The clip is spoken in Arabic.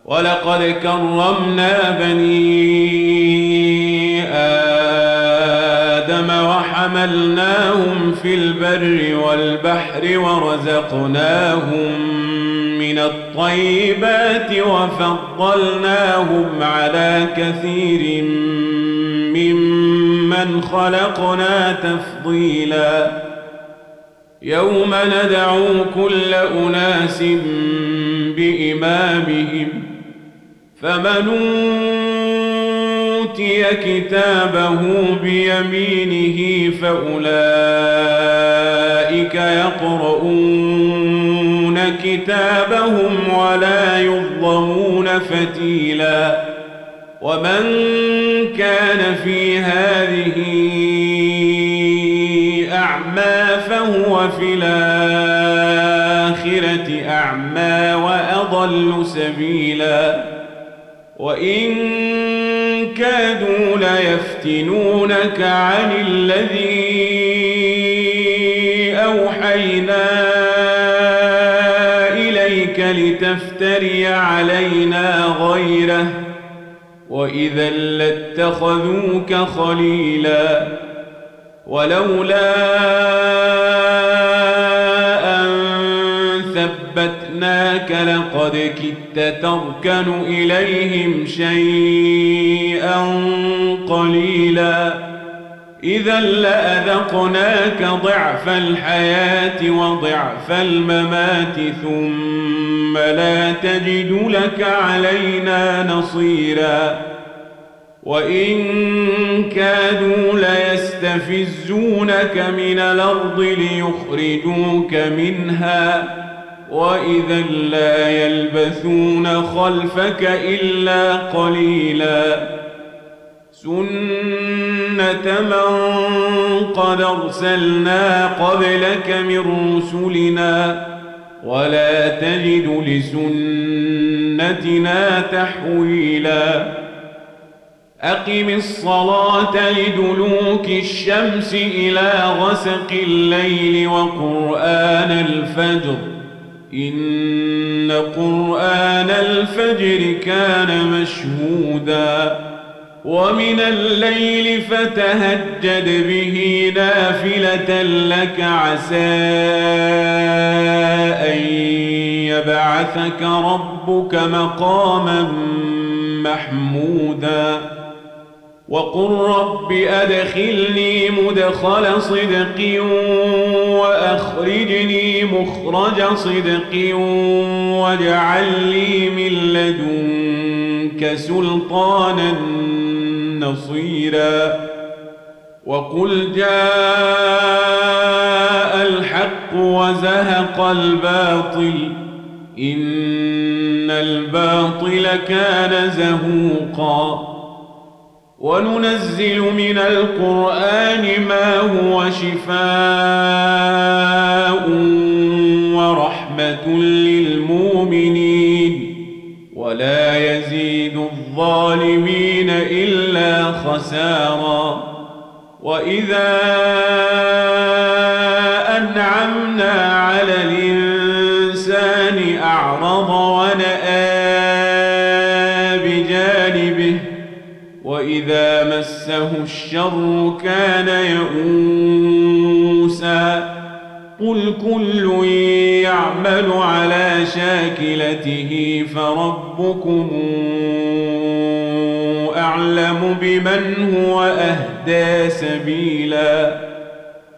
ولقد كرمنا بني آدم وحملناهم في البر والبحر ورزقناهم من الطيبات وفضلناهم على كثير ممن خلقنا تفضيلا يوم ندعو كل أناس بإمامهم فمن أوتي كتابه بيمينه فأولئك يقرؤون كتابهم ولا يظلمون فتيلا ومن كان في هذه أعمى فهو في الآخرة أعمى وأضل سبيلا وإن كادوا ليفتنونك عن الذي أوحينا إليك لتفتري علينا غيره وإذا لاتخذوك خليلا ولولا أن ثبتناك لقد كدت تركن إليهم شيئا قليلا إذا لأذقناك ضعف الحياة وضعف الممات ثم لا تجد لك علينا نصيرا وإن كادوا ليستفزونك من الأرض ليخرجوك منها وإذا لا يلبثون خلفك إلا قليلا سنة من قد أرسلنا قبلك من رسلنا ولا تجد لسنتنا تحويلا أقم الصلاة لدلوك الشمس إلى غسق الليل وقرآن الفجر إن قرآن الفجر كان مشهودا ومن الليل فتهجد به نافلة لك عسى أن يبعثك ربك مقاما محمودا وقل رب أدخلني مدخل صدق وأخرجني مخرج صدق واجعل لي من لدنك سلطانا نصيرا وقل جاء الحق وزهق الباطل إن الباطل كان زهوقا وننزل من القرآن ما هو شفاء ورحمة للمؤمنين ولا يزيد الظالمين إلا خسارا وإذا أنعمنا على الإنسان أعرض ونأى بجانبه وإذا مسه الشر كان يئوسا قل كل يعمل على شاكلته فربكم أعلم بمن هو أهدى سبيلا